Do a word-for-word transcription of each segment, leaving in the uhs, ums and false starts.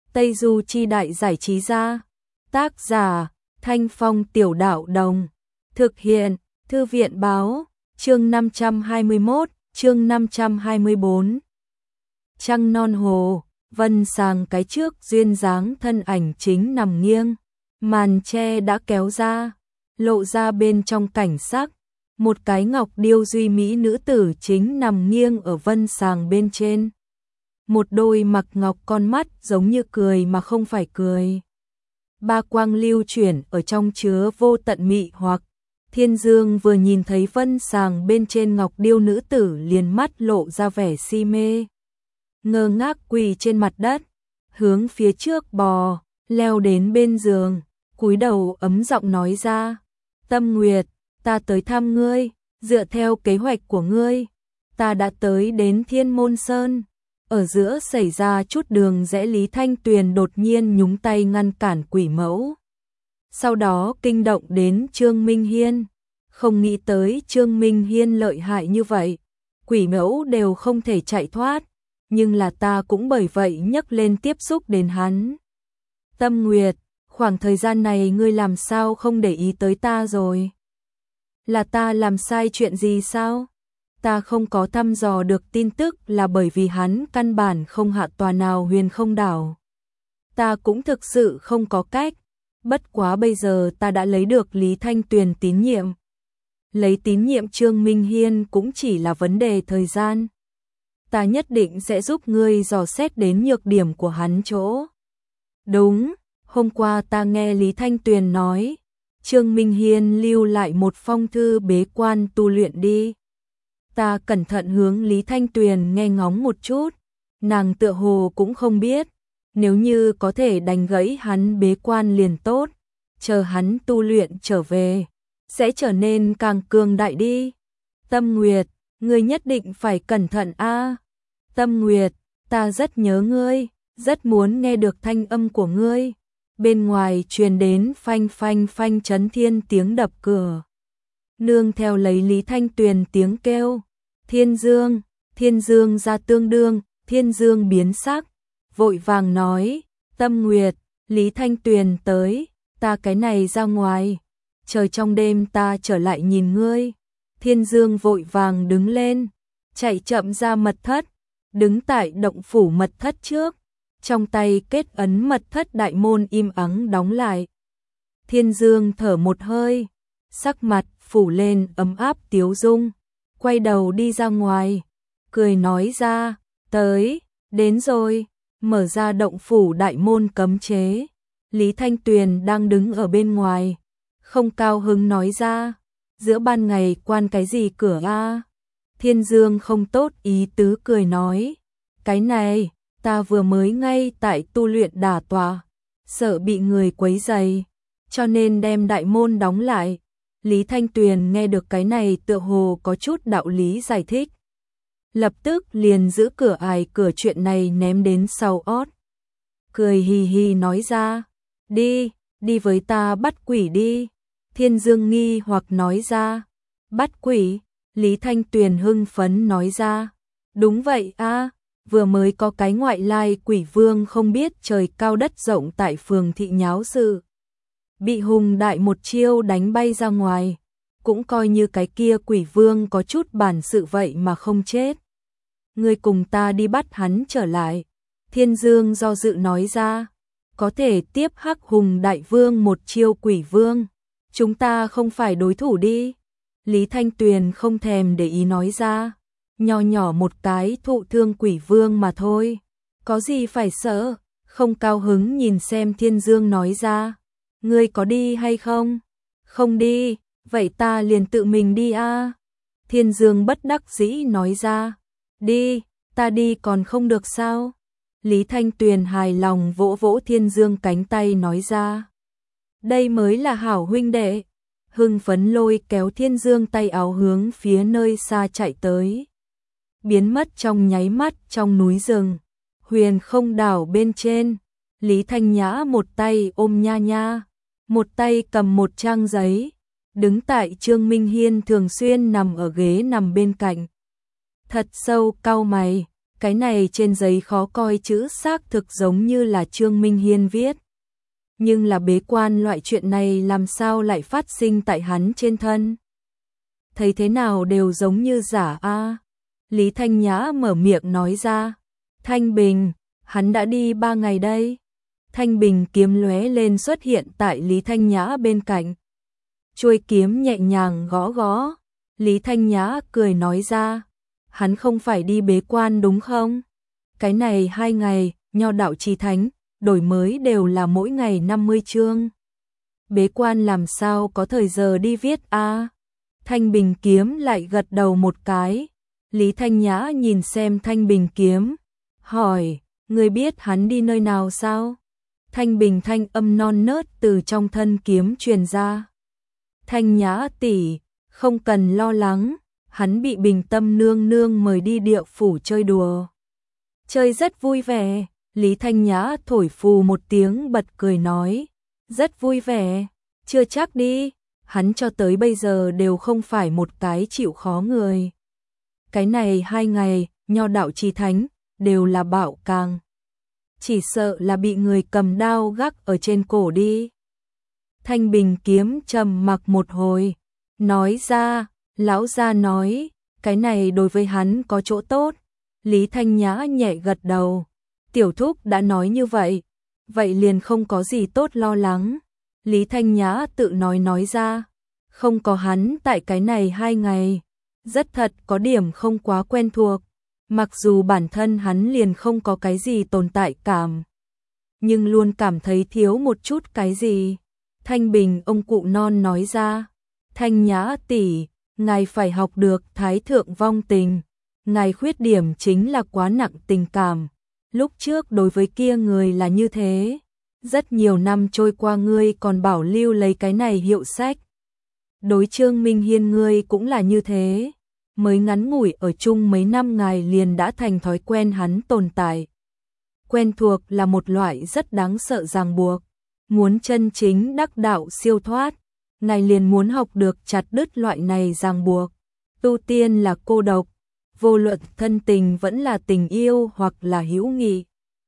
Tây Du Chi Đại Giải Trí Gia. Tác giả Thanh Phong Tiểu Đạo Đồng. Thực hiện Thư viện Báo. Chương năm trăm hai mươi mốt, chương năm trăm hai mươi bốn. Trăng non hồ, vân sàng cái trước duyên dáng thân ảnh chính nằm nghiêng. Màn tre đã kéo ra, lộ ra bên trong cảnh sắc. Một cái ngọc điêu duy mỹ nữ tử chính nằm nghiêng ở vân sàng bên trên. Một đôi mặc ngọc con mắt giống như cười mà không phải cười. Ba quang lưu chuyển ở trong chứa vô tận mị hoặc. Thiên Dương vừa nhìn thấy vân sàng bên trên ngọc điêu nữ tử liền mắt lộ ra vẻ si mê. Ngơ ngác quỳ trên mặt đất, hướng phía trước bò, leo đến bên giường, cúi đầu ấm giọng nói ra. Tâm Nguyệt, ta tới thăm ngươi, dựa theo kế hoạch của ngươi, ta đã tới đến Thiên Môn Sơn. Ở giữa xảy ra chút đường rẽ, Lý Thanh Tuyền đột nhiên nhúng tay ngăn cản quỷ mẫu. Sau đó kinh động đến Trương Minh Hiên. Không nghĩ tới Trương Minh Hiên lợi hại như vậy. Quỷ mẫu đều không thể chạy thoát. Nhưng là ta cũng bởi vậy nhấc lên tiếp xúc đến hắn. Tâm Nguyệt, khoảng thời gian này ngươi làm sao không để ý tới ta rồi? Là ta làm sai chuyện gì sao? Ta không có thăm dò được tin tức là bởi vì hắn căn bản không hạ tòa nào huyền không đảo. Ta cũng thực sự không có cách. Bất quá bây giờ ta đã lấy được Lý Thanh Tuyền tín nhiệm. Lấy tín nhiệm Trương Minh Hiên cũng chỉ là vấn đề thời gian. Ta nhất định sẽ giúp ngươi dò xét đến nhược điểm của hắn chỗ. Đúng, hôm qua ta nghe Lý Thanh Tuyền nói, Trương Minh Hiên lưu lại một phong thư bế quan tu luyện đi. Ta cẩn thận hướng Lý Thanh Tuyền nghe ngóng một chút, nàng tựa hồ cũng không biết, nếu như có thể đánh gãy hắn bế quan liền tốt, chờ hắn tu luyện trở về, sẽ trở nên càng cường đại đi. Tâm Nguyệt, ngươi nhất định phải cẩn thận a. Tâm Nguyệt, ta rất nhớ ngươi, rất muốn nghe được thanh âm của ngươi. Bên ngoài truyền đến phanh phanh phanh chấn thiên tiếng đập cửa. Nương theo lấy Lý Thanh Tuyền tiếng kêu. Thiên Dương, Thiên Dương ra tương đương, Thiên Dương biến sắc, vội vàng nói, Tâm Nguyệt, Lý Thanh Tuyền tới, ta cái này ra ngoài, trời trong đêm ta trở lại nhìn ngươi. Thiên Dương vội vàng đứng lên, chạy chậm ra mật thất, đứng tại động phủ mật thất trước, trong tay kết ấn mật thất đại môn im ắng đóng lại. Thiên Dương thở một hơi, sắc mặt phủ lên ấm áp tiếu dung, quay đầu đi ra ngoài, cười nói ra, tới, đến rồi, mở ra động phủ đại môn cấm chế. Lý Thanh Tuyền đang đứng ở bên ngoài, không cao hứng nói ra, giữa ban ngày quan cái gì cửa a? Thiên Dương không tốt ý tứ cười nói, cái này, ta vừa mới ngay tại tu luyện đả tọa, sợ bị người quấy rầy, cho nên đem đại môn đóng lại. Lý Thanh Tuyền nghe được cái này tựa hồ có chút đạo lý giải thích. Lập tức liền giữ cửa ải cửa chuyện này ném đến sau ót. Cười hì hì nói ra, đi, đi với ta bắt quỷ đi. Thiên Dương nghi hoặc nói ra, bắt quỷ? Lý Thanh Tuyền hưng phấn nói ra, đúng vậy a, vừa mới có cái ngoại lai quỷ vương không biết trời cao đất rộng tại phường thị nháo sự. Bị Hùng Đại một chiêu đánh bay ra ngoài, cũng coi như cái kia quỷ vương có chút bản sự vậy mà không chết. Ngươi cùng ta đi bắt hắn trở lại. Thiên Dương do dự nói ra, có thể tiếp hắc Hùng Đại vương một chiêu quỷ vương, chúng ta không phải đối thủ đi. Lý Thanh Tuyền không thèm để ý nói ra, nho nhỏ một cái thụ thương quỷ vương mà thôi, có gì phải sợ. Không cao hứng nhìn xem Thiên Dương nói ra, ngươi có đi hay không? Không đi, vậy ta liền tự mình đi a. Thiên Dương bất đắc dĩ nói ra, đi, ta đi còn không được sao? Lý Thanh Tuyền hài lòng vỗ vỗ Thiên Dương cánh tay nói ra, đây mới là hảo huynh đệ. Hưng phấn lôi kéo Thiên Dương tay áo hướng phía nơi xa chạy tới. Biến mất trong nháy mắt trong núi rừng, huyền không đảo bên trên. Lý Thanh Nhã một tay ôm Nha Nha, một tay cầm một trang giấy, đứng tại Trương Minh Hiên thường xuyên nằm ở ghế nằm bên cạnh. Thật sâu cau mày, Cái này trên giấy khó coi chữ xác thực giống như là Trương Minh Hiên viết. Nhưng là bế quan loại chuyện này làm sao lại phát sinh tại hắn trên thân? Thấy thế nào đều giống như giả a. Lý Thanh Nhã mở miệng nói ra. Thanh Bình, hắn đã đi ba ngày đây. Thanh Bình kiếm lóe lên xuất hiện tại Lý Thanh Nhã bên cạnh. Chuôi kiếm nhẹ nhàng gõ gõ. Lý Thanh Nhã cười nói ra. Hắn không phải đi bế quan đúng không? Cái này hai ngày, Nho đạo trì thánh, đổi mới đều là mỗi ngày năm mươi chương. Bế quan làm sao có thời giờ đi viết a? Thanh Bình kiếm lại gật đầu một cái. Lý Thanh Nhã nhìn xem Thanh Bình kiếm, hỏi, người biết hắn đi nơi nào sao? Thanh Bình thanh âm non nớt từ trong thân kiếm truyền ra. Thanh Nhã tỷ, không cần lo lắng, hắn bị Bình Tâm nương nương mời đi địa phủ chơi đùa. Chơi rất vui vẻ, Lý Thanh Nhã thổi phù một tiếng bật cười nói, rất vui vẻ, chưa chắc đi, hắn cho tới bây giờ đều không phải một cái chịu khó người. Cái này hai ngày, Nho đạo trì thánh, đều là bạo càng. Chỉ sợ là bị người cầm đao gác ở trên cổ đi. Thanh Bình kiếm trầm mặc một hồi, nói ra, lão gia nói, cái này đối với hắn có chỗ tốt. Lý Thanh Nhã nhẹ gật đầu, tiểu thúc đã nói như vậy, vậy liền không có gì tốt lo lắng. Lý Thanh Nhã tự nói nói ra, không có hắn tại cái này hai ngày, rất thật có điểm không quá quen thuộc, mặc dù bản thân hắn liền không có cái gì tồn tại cảm, nhưng luôn cảm thấy thiếu một chút cái gì. Thanh Bình ông cụ non nói ra, Thanh Nhã tỷ, ngài phải học được thái thượng vong tình, ngài khuyết điểm chính là quá nặng tình cảm, lúc trước đối với kia người là như thế, rất nhiều năm trôi qua ngươi còn bảo lưu lấy cái này hiệu sách. Đối Trương Minh Hiên ngươi cũng là như thế, mới ngắn ngủi ở chung mấy năm ngài liền đã thành thói quen hắn tồn tại. Quen thuộc là một loại rất đáng sợ ràng buộc, muốn chân chính đắc đạo siêu thoát, ngài liền muốn học được chặt đứt loại này ràng buộc. Tu tiên là cô độc, vô luận thân tình vẫn là tình yêu hoặc là hữu nghị.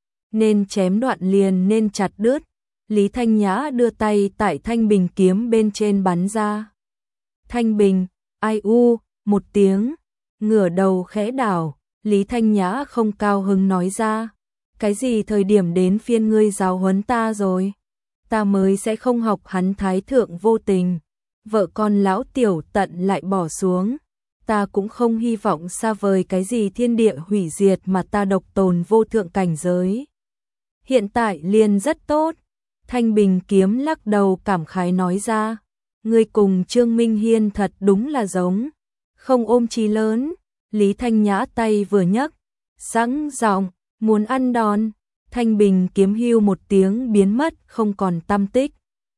Nên chém đoạn liền nên chặt đứt. Lý Thanh Nhã đưa tay tại Thanh Bình kiếm bên trên bắn ra. Thanh Bình, ai u, một tiếng, ngửa đầu khẽ đảo, Lý Thanh Nhã không cao hứng nói ra. Cái gì thời điểm đến phiên ngươi giáo huấn ta rồi? Ta mới sẽ không học hắn thái thượng vô tình. Vợ con lão tiểu tận lại bỏ xuống. Ta cũng không hy vọng xa vời cái gì thiên địa hủy diệt mà ta độc tồn vô thượng cảnh giới. Hiện tại liền rất tốt. Thanh Bình kiếm lắc đầu cảm khái nói ra. Ngươi cùng Trương Minh Hiên thật đúng là giống. Không ôm chí lớn. Lý Thanh Nhã tay vừa nhấc, sẵn giọng, muốn ăn đòn. Thanh Bình kiếm hưu một tiếng biến mất không còn tăm tích.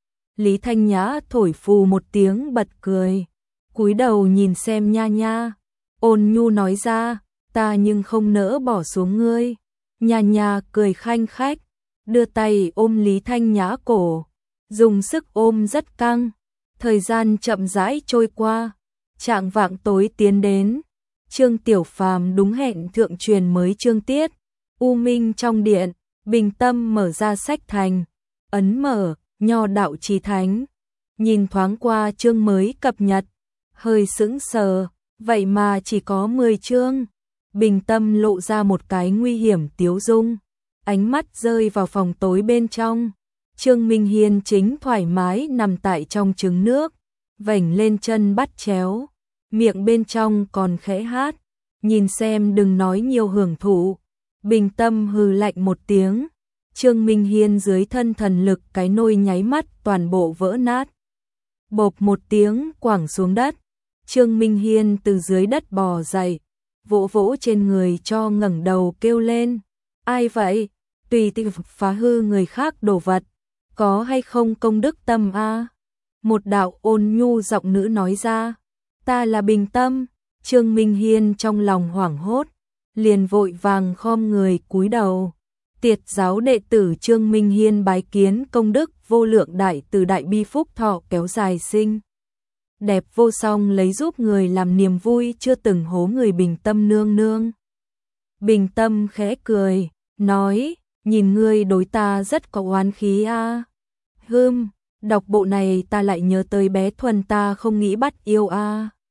Lý Thanh Nhã thổi phù một tiếng bật cười, cúi đầu nhìn xem Nha Nha, ôn nhu nói ra, ta nhưng không nỡ bỏ xuống ngươi. Nha Nha cười khanh khách, đưa tay ôm Lý Thanh Nhã cổ, dùng sức ôm rất căng. Thời gian chậm rãi trôi qua, chạng vạng tối tiến đến, Trương Tiểu Phàm đúng hẹn thượng truyền mới chương tiết. U Minh trong điện, Bình Tâm mở ra sách thành, ấn mở, Nho đạo trì thánh, nhìn thoáng qua chương mới cập nhật, hơi sững sờ, vậy mà chỉ có mười chương. Bình Tâm lộ ra một cái nguy hiểm tiếu dung, ánh mắt rơi vào phòng tối bên trong. Trương Minh Hiên chính thoải mái nằm tại trong trứng nước, vểnh lên chân bắt chéo, miệng bên trong còn khẽ hát, nhìn xem đừng nói nhiều hưởng thụ. Bình Tâm hừ lạnh một tiếng, Trương Minh Hiên dưới thân thần lực cái nôi nháy mắt toàn bộ vỡ nát. Bộp một tiếng quẳng xuống đất, Trương Minh Hiên từ dưới đất bò dậy, vỗ vỗ trên người cho ngẩng đầu kêu lên. Ai vậy? Tùy tiện phá hư người khác đồ vật, có hay không công đức tâm a? Một đạo ôn nhu giọng nữ nói ra. Ta là Bình Tâm. Trương Minh Hiên trong lòng hoảng hốt, liền vội vàng khom người cúi đầu. Tiệt giáo đệ tử Trương Minh Hiên bái kiến công đức vô lượng đại từ đại bi phúc thọ kéo dài sinh. Đẹp vô song lấy giúp người làm niềm vui chưa từng hố người Bình Tâm nương nương. bình tâm khẽ cười, nói, nhìn ngươi đối ta rất có oán khí a. À. Hừm, đọc bộ này ta lại nhớ tới bé Thuần ta không nghĩ bắt yêu a. À.